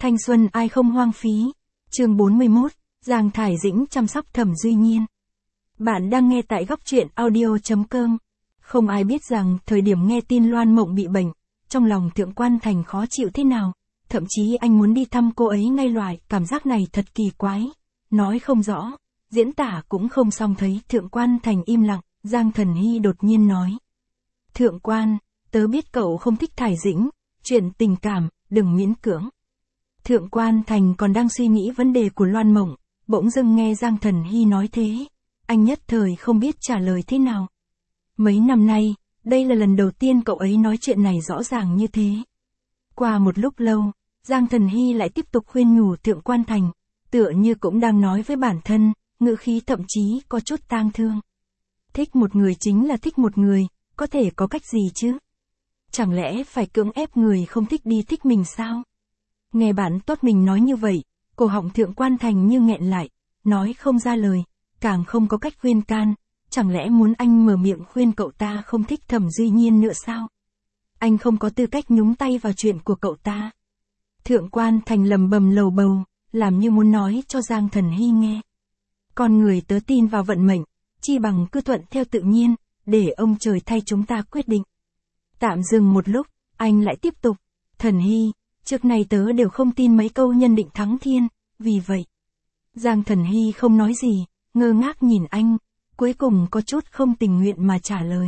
Thanh xuân ai không hoang phí. Chương 41, Giang Thải Dĩnh chăm sóc Thẩm Duy Nhiên. Bạn đang nghe tại góc truyện audio.com. Không ai biết rằng thời điểm nghe tin Loan Mộng bị bệnh, trong lòng Thượng Quan Thành khó chịu thế nào, thậm chí anh muốn đi thăm cô ấy ngay. Loại cảm giác này thật kỳ quái, nói không rõ, diễn tả cũng không xong. Thấy Thượng Quan Thành im lặng, Giang Thần Hy đột nhiên nói: Thượng Quan, tớ biết cậu không thích Thải Dĩnh, chuyện tình cảm, đừng miễn cưỡng. Thượng Quan Thành còn đang suy nghĩ vấn đề của Loan Mộng, bỗng dưng nghe Giang Thần Hy nói thế, anh nhất thời không biết trả lời thế nào. Mấy năm nay, đây là lần đầu tiên cậu ấy nói chuyện này rõ ràng như thế. Qua một lúc lâu, Giang Thần Hy lại tiếp tục khuyên nhủ Thượng Quan Thành, tựa như cũng đang nói với bản thân, ngữ khí thậm chí có chút tang thương. Thích một người chính là thích một người, có thể có cách gì chứ? Chẳng lẽ phải cưỡng ép người không thích đi thích mình sao? Nghe bạn tốt mình nói như vậy, cổ họng Thượng Quan Thành như nghẹn lại, nói không ra lời, càng không có cách khuyên can. Chẳng lẽ muốn anh mở miệng khuyên cậu ta không thích Thẩm Duy Nhiên nữa sao? Anh không có tư cách nhúng tay vào chuyện của cậu ta. Thượng Quan Thành lầm bầm lầu bầu, làm như muốn nói cho Giang Thần Hy nghe. Con người tớ tin vào vận mệnh, chi bằng cứ thuận theo tự nhiên, để ông trời thay chúng ta quyết định. Tạm dừng một lúc, anh lại tiếp tục, Thần Hy, trước nay tớ đều không tin mấy câu nhân định thắng thiên, vì vậy. Giang Thần Hy không nói gì, ngơ ngác nhìn anh, cuối cùng có chút không tình nguyện mà trả lời.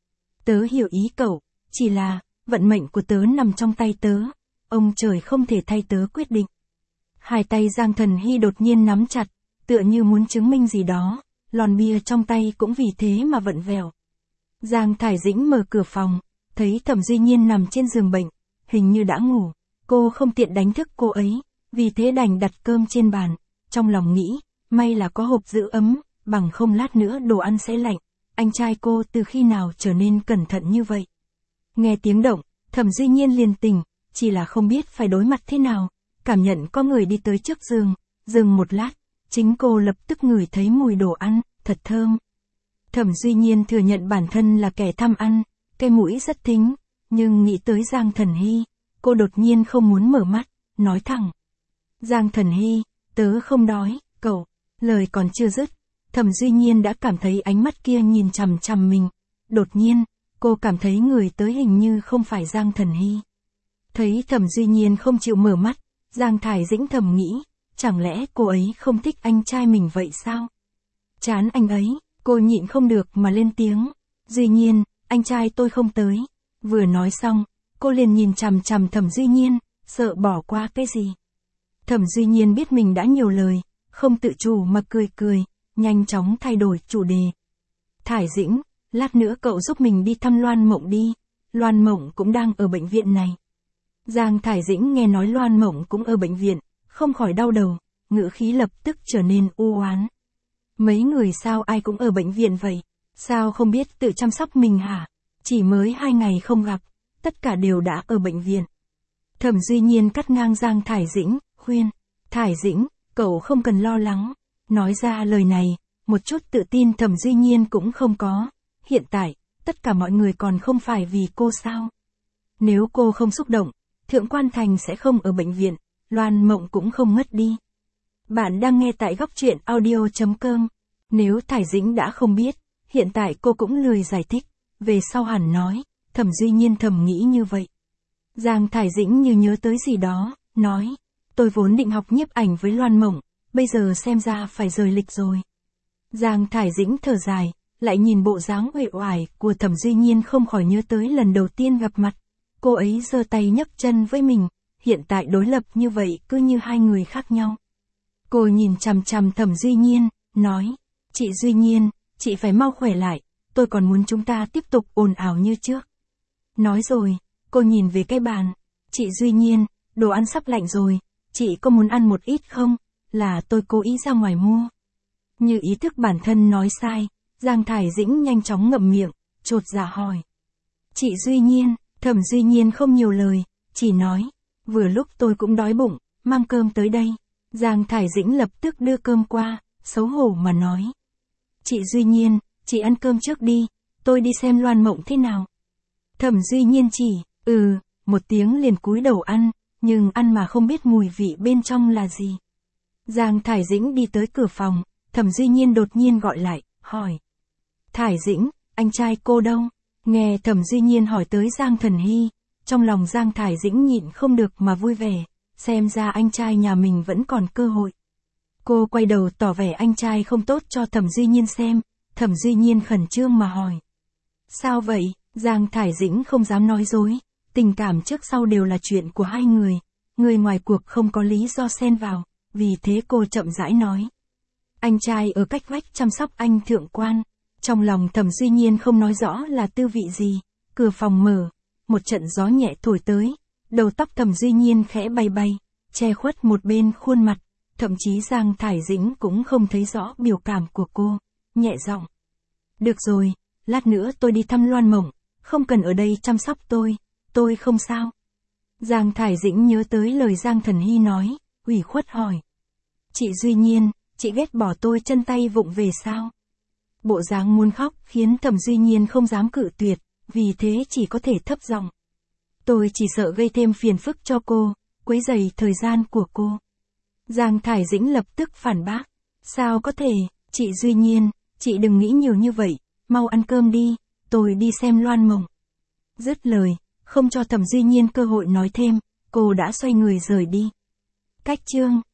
Tớ hiểu ý cậu, chỉ là, vận mệnh của tớ nằm trong tay tớ, ông trời không thể thay tớ quyết định. Hai tay Giang Thần Hy đột nhiên nắm chặt, tựa như muốn chứng minh gì đó, lon bia trong tay cũng vì thế mà vặn vẹo. Giang Thải Dĩnh mở cửa phòng, thấy Thẩm Duy Nhiên nằm trên giường bệnh, hình như đã ngủ, cô không tiện đánh thức cô ấy, vì thế đành đặt cơm trên bàn, trong lòng nghĩ, may là có hộp giữ ấm, bằng không lát nữa đồ ăn sẽ lạnh, anh trai cô từ khi nào trở nên cẩn thận như vậy. Nghe tiếng động, Thẩm Duy Nhiên liền tỉnh, chỉ là không biết phải đối mặt thế nào, cảm nhận có người đi tới trước giường, dừng một lát, chính cô lập tức ngửi thấy mùi đồ ăn, thật thơm. Thẩm Duy Nhiên thừa nhận bản thân là kẻ tham ăn, cái mũi rất thính, nhưng nghĩ tới Giang Thần Hy, cô đột nhiên không muốn mở mắt, nói thẳng. Giang Thần Hy, tớ không đói, cậu, lời còn chưa dứt, Thẩm Duy Nhiên đã cảm thấy ánh mắt kia nhìn chằm chằm mình, đột nhiên, cô cảm thấy người tới hình như không phải Giang Thần Hy. Thấy Thẩm Duy Nhiên không chịu mở mắt, Giang Thải Dĩnh thầm nghĩ, chẳng lẽ cô ấy không thích anh trai mình vậy sao? Chán anh ấy, cô nhịn không được mà lên tiếng, Duy Nhiên, anh trai tôi không tới. Vừa nói xong, cô liền nhìn chằm chằm Thẩm Duy Nhiên, sợ bỏ qua cái gì. Thẩm Duy Nhiên biết mình đã nhiều lời, không tự chủ mà cười cười, nhanh chóng thay đổi chủ đề. Thải Dĩnh, lát nữa cậu giúp mình đi thăm Loan Mộng đi, Loan Mộng cũng đang ở bệnh viện này. Giang Thải Dĩnh nghe nói Loan Mộng cũng ở bệnh viện, không khỏi đau đầu, ngữ khí lập tức trở nên u oán. Mấy người sao ai cũng ở bệnh viện vậy, sao không biết tự chăm sóc mình hả? Chỉ mới 2 ngày không gặp, tất cả đều đã ở bệnh viện. Thẩm Duy Nhiên cắt ngang Giang Thải Dĩnh, khuyên, Thải Dĩnh, cậu không cần lo lắng. Nói ra lời này, một chút tự tin Thẩm Duy Nhiên cũng không có. Hiện tại, tất cả mọi người còn không phải vì cô sao? Nếu cô không xúc động, Thượng Quan Thành sẽ không ở bệnh viện, Loan Mộng cũng không ngất đi. Bạn đang nghe tại góc truyện audio.com. Nếu Thải Dĩnh đã không biết, hiện tại cô cũng lười giải thích, về sau hẳn nói, Thẩm Duy Nhiên thầm nghĩ như vậy. Giang Thải Dĩnh như nhớ tới gì đó, nói, tôi vốn định học nhiếp ảnh với Loan Mộng, bây giờ xem ra phải rời lịch rồi. Giang Thải Dĩnh thở dài, lại nhìn bộ dáng uể oải của Thẩm Duy Nhiên không khỏi nhớ tới lần đầu tiên gặp mặt. Cô ấy giơ tay nhấc chân với mình, hiện tại đối lập như vậy cứ như hai người khác nhau. Cô nhìn chằm chằm Thẩm Duy Nhiên, nói, chị Duy Nhiên, chị phải mau khỏe lại, tôi còn muốn chúng ta tiếp tục ồn ào như trước. Nói rồi, cô nhìn về cái bàn, chị Duy Nhiên, đồ ăn sắp lạnh rồi, chị có muốn ăn một ít không, là tôi cố ý ra ngoài mua. Như ý thức bản thân nói sai, Giang Thải Dĩnh nhanh chóng ngậm miệng, chột dạ hỏi. Chị Duy Nhiên, Thẩm Duy Nhiên không nhiều lời, chỉ nói, vừa lúc tôi cũng đói bụng, mang cơm tới đây. Giang Thải Dĩnh lập tức đưa cơm qua, xấu hổ mà nói. Chị Duy Nhiên, chị ăn cơm trước đi, tôi đi xem Loan Mộng thế nào. Thẩm Duy Nhiên chỉ, một tiếng liền cúi đầu ăn, nhưng ăn mà không biết mùi vị bên trong là gì. Giang Thải Dĩnh đi tới cửa phòng, Thẩm Duy Nhiên đột nhiên gọi lại, hỏi. Thải Dĩnh, anh trai cô đâu? Nghe Thẩm Duy Nhiên hỏi tới Giang Thần Hy, trong lòng Giang Thải Dĩnh nhịn không được mà vui vẻ, xem ra anh trai nhà mình vẫn còn cơ hội. Cô quay đầu tỏ vẻ anh trai không tốt cho Thẩm Duy Nhiên xem, Thẩm Duy Nhiên khẩn trương mà hỏi. Sao vậy? Giang Thải Dĩnh không dám nói dối, tình cảm trước sau đều là chuyện của hai người ngoài cuộc không có lý do xen vào, vì thế cô chậm rãi nói. Anh trai ở cách vách chăm sóc anh thượng quan. Trong lòng Thẩm Duy Nhiên không nói rõ là tư vị gì, cửa phòng mở, một trận gió nhẹ thổi tới, đầu tóc Thẩm Duy Nhiên khẽ bay bay, che khuất một bên khuôn mặt, thậm chí Giang Thải Dĩnh cũng không thấy rõ biểu cảm của cô, nhẹ giọng. Được rồi, lát nữa tôi đi thăm Loan Mộng, không cần ở đây chăm sóc tôi không sao. Giang Thải Dĩnh nhớ tới lời Giang Thần Hy nói, ủy khuất hỏi. Chị Duy Nhiên, chị ghét bỏ tôi chân tay vụng về sao? Bộ dáng muốn khóc khiến Thẩm Duy Nhiên không dám cự tuyệt, vì thế chỉ có thể thấp giọng. Tôi chỉ sợ gây thêm phiền phức cho cô, quấy rầy thời gian của cô. Giang Thải Dĩnh lập tức phản bác. Sao có thể, chị Duy Nhiên, chị đừng nghĩ nhiều như vậy, mau ăn cơm đi, tôi đi xem Loan Mộng. Dứt lời, không cho Thẩm Duy Nhiên cơ hội nói thêm, cô đã xoay người rời đi. Cách chương